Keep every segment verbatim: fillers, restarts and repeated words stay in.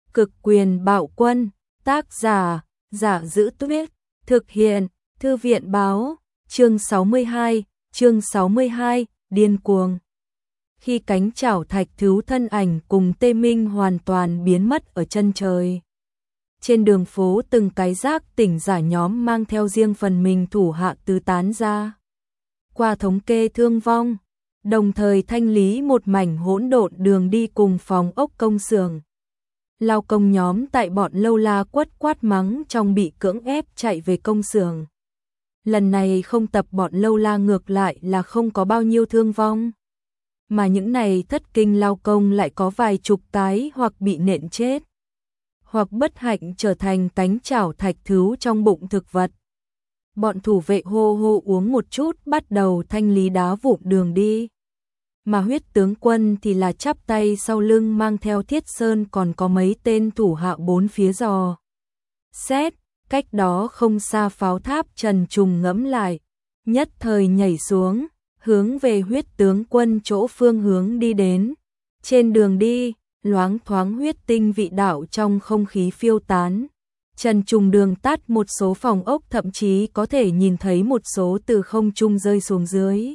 Cực quyền bạo quân, tác giả, Giả Dữ Tuyết, thực hiện, Thư viện báo, chương sáu mươi hai, chương sáu mươi hai, điên cuồng. Khi cánh chảo thạch thứu thân ảnh cùng Tê Minh hoàn toàn biến mất ở chân trời. Trên đường phố từng cái giác tỉnh giả nhóm mang theo riêng phần mình thủ hạ tứ tán ra. Qua thống kê thương vong, đồng thời thanh lý một mảnh hỗn độn đường đi cùng phòng ốc công xưởng. Lao công nhóm tại bọn lâu la quất quát mắng trong bị cưỡng ép chạy về công xưởng. Lần này không tập bọn lâu la ngược lại là không có bao nhiêu thương vong. Mà những này thất kinh lao công lại có vài chục cái hoặc bị nện chết, hoặc bất hạnh trở thành cánh chảo thạch thứu trong bụng thực vật. Bọn thủ vệ hô hô uống một chút bắt đầu thanh lý đá vụn đường đi. Mà huyết tướng quân thì là chắp tay sau lưng mang theo Thiết Sơn còn có mấy tên thủ hạ bốn phía dò xét, cách đó không xa pháo tháp Trần Trùng ngẫm lại, nhất thời nhảy xuống, hướng về huyết tướng quân chỗ phương hướng đi đến. Trên đường đi, loáng thoáng huyết tinh vị đạo trong không khí phiêu tán. Trần Trùng đường tắt một số phòng ốc, thậm chí có thể nhìn thấy một số từ không trung rơi xuống dưới.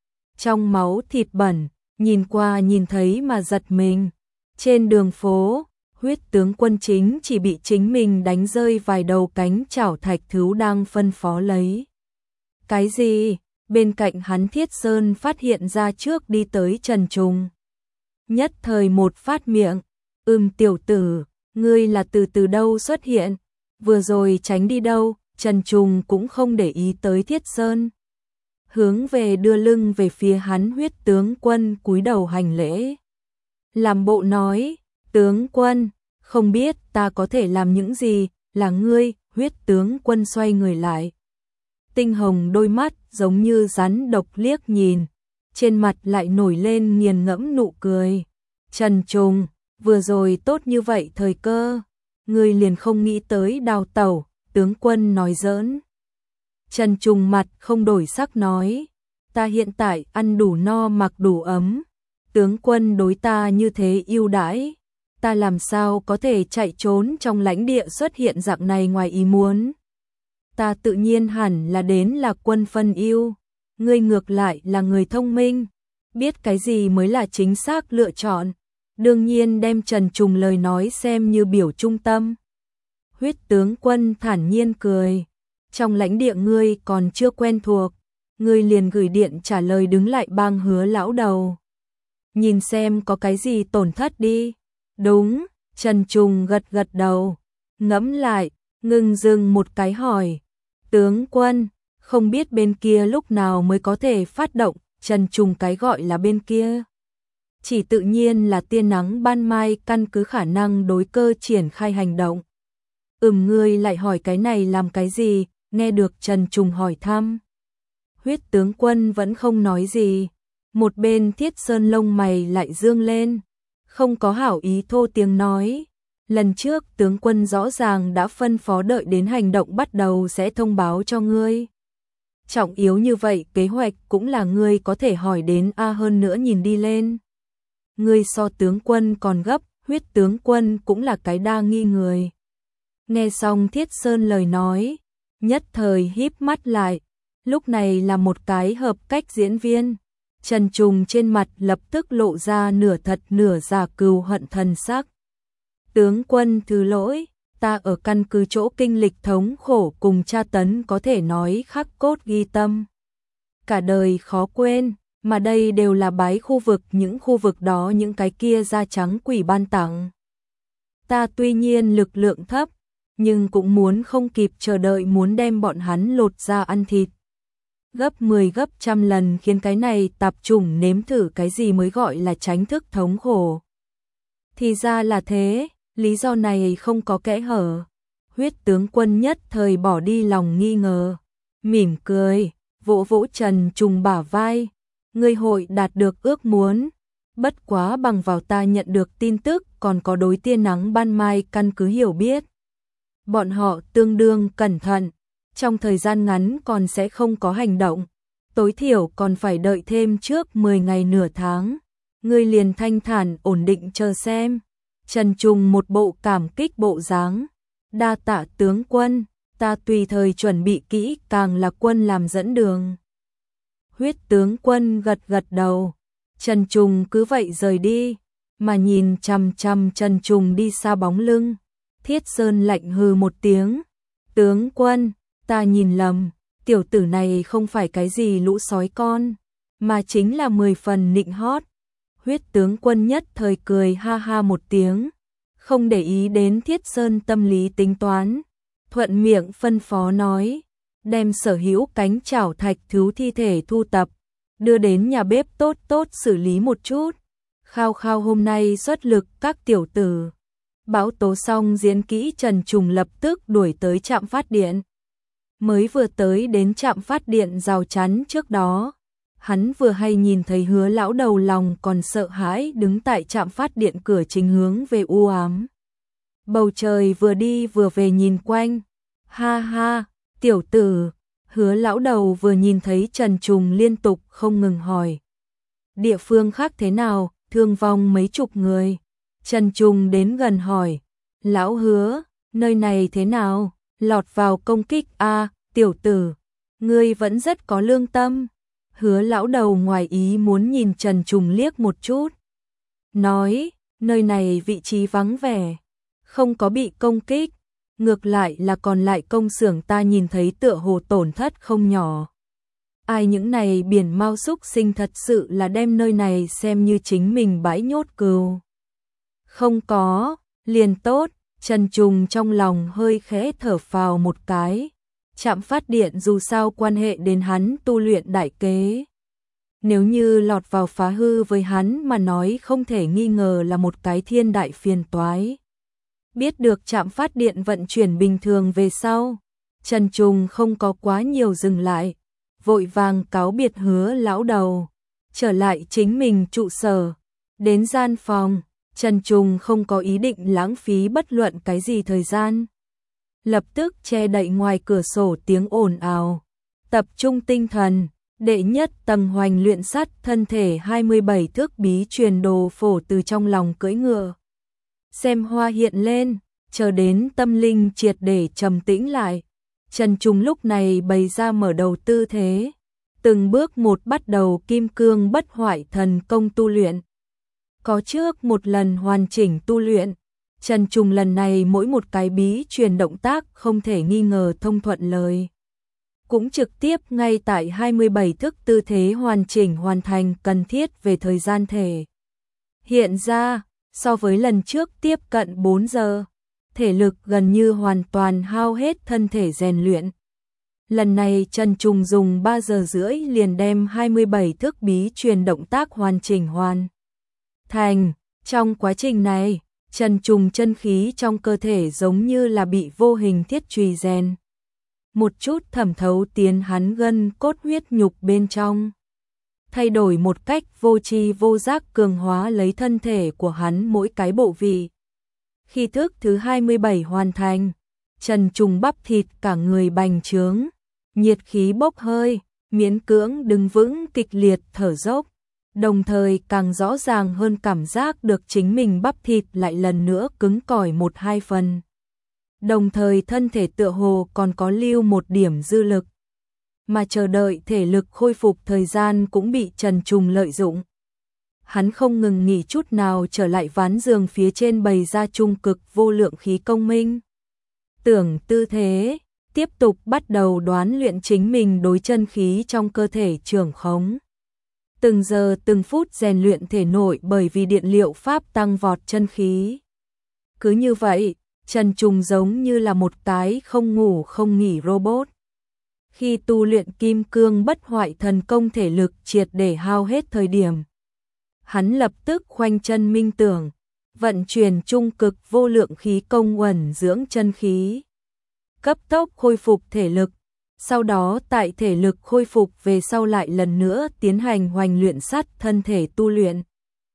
Trong máu thịt bẩn, nhìn qua nhìn thấy mà giật mình. Trên đường phố, huyết tướng quân chính chỉ bị chính mình đánh rơi vài đầu cánh chảo thạch thứu đang phân phó lấy. Cái gì? Bên cạnh hắn Thiết Sơn phát hiện ra trước đi tới Trần Trùng. Nhất thời một phát miệng, ừm tiểu tử, ngươi là từ từ đâu xuất hiện, vừa rồi tránh đi đâu? Trần Trùng cũng không để ý tới Thiết Sơn. Hướng về đưa lưng về phía hắn huyết tướng quân cúi đầu hành lễ. Làm bộ nói, tướng quân, không biết ta có thể làm những gì, là ngươi, huyết tướng quân xoay người lại. Tinh hồng đôi mắt giống như rắn độc liếc nhìn, trên mặt lại nổi lên nghiền ngẫm nụ cười. Trần Trùng, vừa rồi tốt như vậy thời cơ, ngươi liền không nghĩ tới đào tẩu, tướng quân nói giỡn. Trần Trùng mặt không đổi sắc nói, ta hiện tại ăn đủ no mặc đủ ấm, tướng quân đối ta như thế ưu đãi, ta làm sao có thể chạy trốn trong lãnh địa xuất hiện dạng này ngoài ý muốn. Ta tự nhiên hẳn là đến là quân phân ưu, ngươi ngược lại là người thông minh, biết cái gì mới là chính xác lựa chọn, đương nhiên đem Trần Trùng lời nói xem như biểu trung tâm. Huyết tướng quân thản nhiên cười, trong lãnh địa ngươi còn chưa quen thuộc, ngươi liền gửi điện trả lời đứng lại bang Hứa lão đầu. Nhìn xem có cái gì tổn thất đi. Đúng, Trần Trùng gật gật đầu, ngẫm lại, ngừng dừng một cái hỏi, tướng quân, không biết bên kia lúc nào mới có thể phát động. Trần Trùng cái gọi là bên kia, chỉ tự nhiên là tia nắng ban mai căn cứ khả năng đối cơ triển khai hành động. Ừm ngươi lại hỏi cái này làm cái gì? Nghe được Trần Trùng hỏi thăm, huyết tướng quân vẫn không nói gì. Một bên Thiết Sơn lông mày lại dương lên, không có hảo ý thô tiếng nói, lần trước tướng quân rõ ràng đã phân phó đợi đến hành động bắt đầu sẽ thông báo cho ngươi. Trọng yếu như vậy kế hoạch cũng là ngươi có thể hỏi đến a hơn nữa nhìn đi lên. Ngươi so tướng quân còn gấp, huyết tướng quân cũng là cái đa nghi người. Nghe xong Thiết Sơn lời nói, nhất thời híp mắt lại, lúc này là một cái hợp cách diễn viên. Trần Trùng trên mặt lập tức lộ ra nửa thật nửa giả cừu hận thần sắc. Tướng quân thứ lỗi, ta ở căn cứ chỗ kinh lịch thống khổ cùng tra tấn có thể nói khắc cốt ghi tâm. Cả đời khó quên, mà đây đều là bái khu vực, những khu vực đó những cái kia da trắng quỷ ban tặng. Ta tuy nhiên lực lượng thấp, nhưng cũng muốn không kịp chờ đợi muốn đem bọn hắn lột ra ăn thịt. Gấp mười gấp trăm lần khiến cái này tạp chủng nếm thử cái gì mới gọi là tránh thức thống khổ. Thì ra là thế, lý do này không có kẽ hở. Huyết tướng quân nhất thời bỏ đi lòng nghi ngờ, mỉm cười, vỗ vỗ Trần Trùng bả vai, ngươi hội đạt được ước muốn, bất quá bằng vào ta nhận được tin tức còn có đối tia nắng ban mai căn cứ hiểu biết. Bọn họ tương đương cẩn thận, trong thời gian ngắn còn sẽ không có hành động, tối thiểu còn phải đợi thêm trước mười ngày nửa tháng, ngươi liền thanh thản ổn định chờ xem. Trần Trùng một bộ cảm kích bộ dáng. Đa tạ tướng quân, ta tùy thời chuẩn bị kỹ, càng là quân làm dẫn đường. Huyết tướng quân gật gật đầu. Trần Trùng cứ vậy rời đi, mà nhìn chằm chằm Trần Trùng đi xa bóng lưng. Thiết Sơn lạnh hừ một tiếng. Tướng quân, ta nhìn lầm, tiểu tử này không phải cái gì lũ sói con, mà chính là mười phần nịnh hót. Huyết tướng quân nhất thời cười ha ha một tiếng, không để ý đến Thiết Sơn tâm lý tính toán. Thuận miệng phân phó nói, đem sở hữu cánh chảo thạch thú thi thể thu tập, đưa đến nhà bếp tốt tốt xử lý một chút. Khao khao hôm nay xuất lực các tiểu tử. Báo tố xong diễn kỹ, Trần Trùng lập tức đuổi tới trạm phát điện. Mới vừa tới đến trạm phát điện rào chắn trước đó, hắn vừa hay nhìn thấy Hứa lão đầu lòng còn sợ hãi đứng tại trạm phát điện cửa chính hướng về u ám. Bầu trời vừa đi vừa về nhìn quanh. Ha ha, tiểu tử. Hứa lão đầu vừa nhìn thấy Trần Trùng liên tục không ngừng hỏi. Địa phương khác thế nào, thương vong mấy chục người. Trần Trùng đến gần hỏi. Lão Hứa, nơi này thế nào, lọt vào công kích a? Tiểu tử, ngươi vẫn rất có lương tâm. Hứa lão đầu ngoài ý muốn nhìn Trần Trùng liếc một chút. Nói, nơi này vị trí vắng vẻ, không có bị công kích. Ngược lại là còn lại công xưởng ta nhìn thấy tựa hồ tổn thất không nhỏ. Ai những này biển mau xúc sinh thật sự là đem nơi này xem như chính mình bãi nhốt cừu. Không có, liền tốt. Trần Trùng trong lòng hơi khẽ thở phào một cái. Trạm phát điện dù sao quan hệ đến hắn tu luyện đại kế. Nếu như lọt vào phá hư với hắn mà nói, không thể nghi ngờ là một cái thiên đại phiền toái. Biết được trạm phát điện vận chuyển bình thường về sau, Trần Trùng không có quá nhiều dừng lại, vội vàng cáo biệt Hứa lão đầu, trở lại chính mình trụ sở. Đến gian phòng, Trần Trùng không có ý định lãng phí bất luận cái gì thời gian. Lập tức che đậy ngoài cửa sổ tiếng ồn ào, tập trung tinh thần, đệ nhất tầng hoành luyện sắt thân thể hai mươi bảy thước bí truyền đồ phổ từ trong lòng cưỡi ngựa. Xem hoa hiện lên, chờ đến tâm linh triệt để trầm tĩnh lại. Trần Trùng lúc này bày ra mở đầu tư thế, từng bước một bắt đầu kim cương bất hoại thần công tu luyện. Có trước một lần hoàn chỉnh tu luyện, Trần Trùng lần này mỗi một cái bí truyền động tác không thể nghi ngờ thông thuận lời. Cũng trực tiếp ngay tại hai mươi bảy thức tư thế hoàn chỉnh hoàn thành cần thiết về thời gian thể. Hiện ra, so với lần trước tiếp cận bốn giờ, thể lực gần như hoàn toàn hao hết thân thể rèn luyện. Lần này Trần Trùng dùng ba giờ rưỡi liền đem hai mươi bảy thức bí truyền động tác hoàn chỉnh hoàn thành. Trong quá trình này, Trần Trùng chân khí trong cơ thể giống như là bị vô hình thiết chùy rèn. Một chút thẩm thấu tiến hắn gân cốt huyết nhục bên trong. Thay đổi một cách vô tri vô giác cường hóa lấy thân thể của hắn mỗi cái bộ vị. Khi thức thứ hai mươi bảy hoàn thành, Trần Trùng bắp thịt cả người bành trướng, nhiệt khí bốc hơi, miễn cưỡng đứng vững kịch liệt thở dốc. Đồng thời càng rõ ràng hơn cảm giác được chính mình bắp thịt lại lần nữa cứng cỏi một hai phần. Đồng thời thân thể tựa hồ còn có lưu một điểm dư lực. Mà chờ đợi thể lực khôi phục thời gian cũng bị Trần Trùng lợi dụng. Hắn không ngừng nghỉ chút nào trở lại ván giường phía trên bày ra trung cực vô lượng khí công minh. Tưởng tư thế, tiếp tục bắt đầu đoán luyện chính mình đối chân khí trong cơ thể trưởng khống. Từng giờ từng phút rèn luyện thể nội bởi vì điện liệu pháp tăng vọt chân khí. Cứ như vậy, Trần Trùng giống như là một cái không ngủ không nghỉ robot. Khi tu luyện kim cương bất hoại thần công thể lực triệt để hao hết thời điểm, hắn lập tức khoanh chân minh tưởng, vận chuyển trung cực vô lượng khí công uẩn dưỡng chân khí, cấp tốc khôi phục thể lực. Sau đó tại thể lực khôi phục về sau lại lần nữa tiến hành hoành luyện sắt thân thể tu luyện.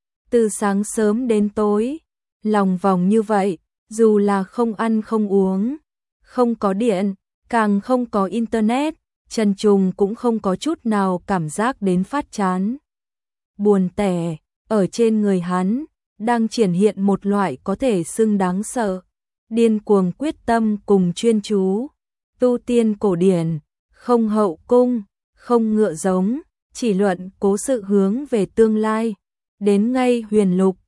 Từ sáng sớm đến tối, lòng vòng như vậy, dù là không ăn không uống, không có điện, càng không có internet, Trần Trùng cũng không có chút nào cảm giác đến phát chán. Buồn tẻ, ở trên người hắn, đang triển hiện một loại có thể xưng đáng sợ, điên cuồng quyết tâm cùng chuyên chú, tu tiên cổ điển, không hậu cung, không ngựa giống, chỉ luận cố sự hướng về tương lai, đến ngay huyền lục,